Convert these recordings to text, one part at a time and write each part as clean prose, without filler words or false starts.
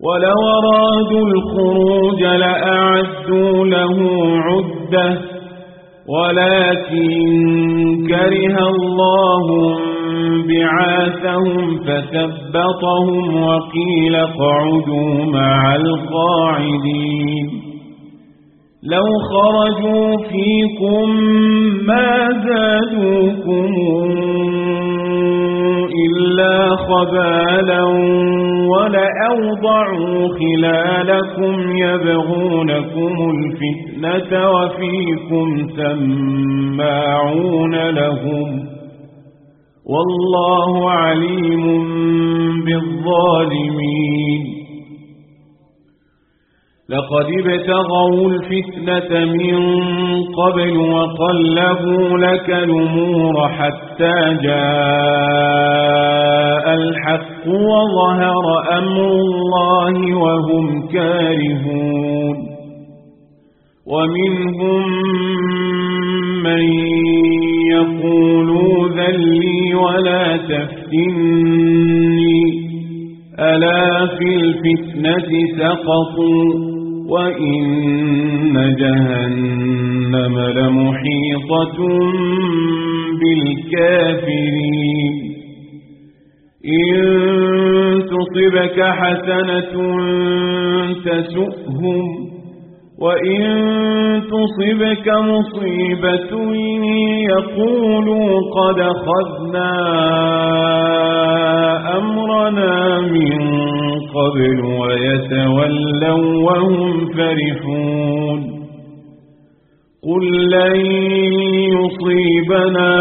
ولو أرادوا الخروج لأعدوا له عدة ولكن كره الله بعاثهم فثبطهم وقيل اقعدوا مع القاعدين لو خرجوا فيكم ما زادوكم إلا خبالا ولأوضعوا خلالكم يبغونكم الفتنة وفيكم سماعون لهم والله عليم بالظالمين لقد ابتغوا الفتنة من قبل وقلبوا لك الأمور حتى جاء الحق وظهر أمر الله وهم كارهون ومنهم من يقول ذلي ولا تفتني ألا في الفتنة سقطوا وإن جهنم لمحيطة بالكافرين إن تصبك حسنة تسؤهم وإن تصبك مصيبة يقولوا قد أخذنا أمرنا من قبل ويتولوا وهم فرحون قل لن يصيبنا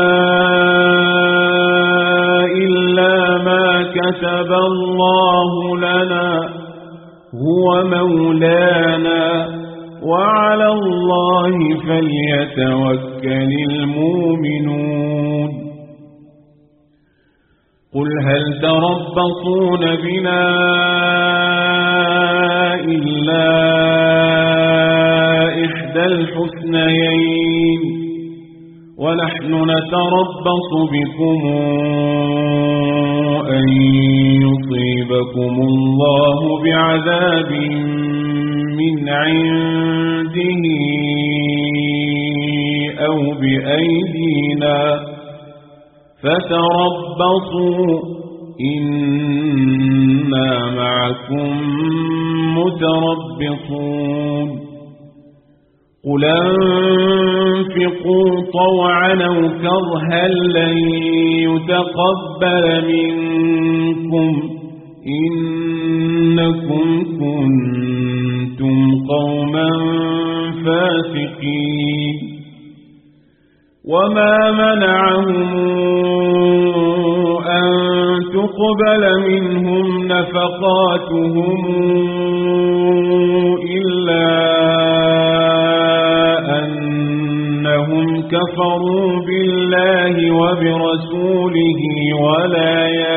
إلا ما كتب الله لنا هو مولانا وعلى الله فليتوكل المؤمنون قل هل تربصون بنا إلا إحدى الحسنيين ونحن نتربص بكم أن يصيبكم الله بعذاب من عنده أو بأيدينا فتربصوا إنا معكم متربصون قل أنفقوا طوعا أو كرها لن يتقبل منكم إنكم كنتم قوما فاسقين وما منعهم أن تقبل منهم نفقاتهم إلا أنهم كفروا بالله وبرسوله ولا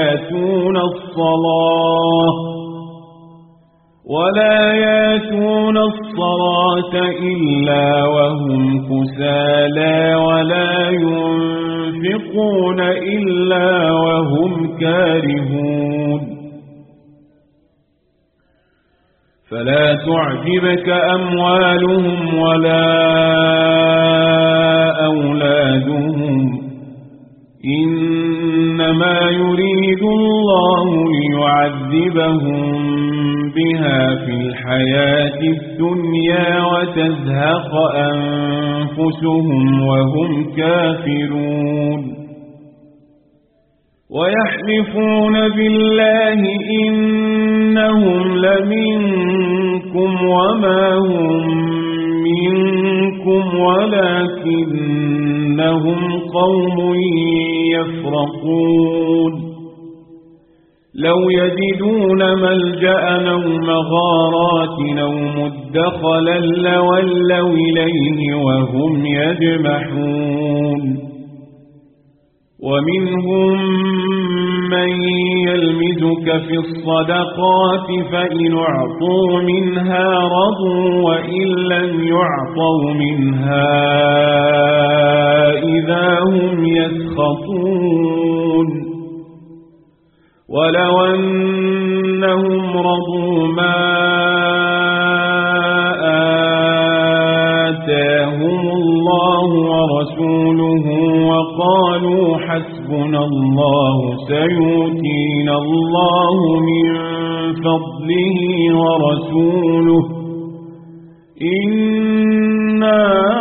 ياتون الصلاة إلا وهم كسالى ولا ينفقون إلا وهم كارهون فلا تعجبك أموالهم ولا أولادهم إنما يريد الله ليعذبهم بها في الحياة الدنيا وتزهق أنفسهم وهم كافرون ويحلفون بالله إنهم لمنكم وما هم منكم ولكنهم قوم يفرقون لو يجدون ملجأ أو مغارات أو مدخلا لولوا إليه وهم يجمحون ومنهم من يلمزك في الصدقات فإن أعطوا منها رضوا وإن لم يعطوا منها إذا هم يسخطون ولو أن إنهم رضوا ما آتاهم الله ورسوله وقالوا حسبنا الله سيؤتينا الله من فضله ورسوله إنا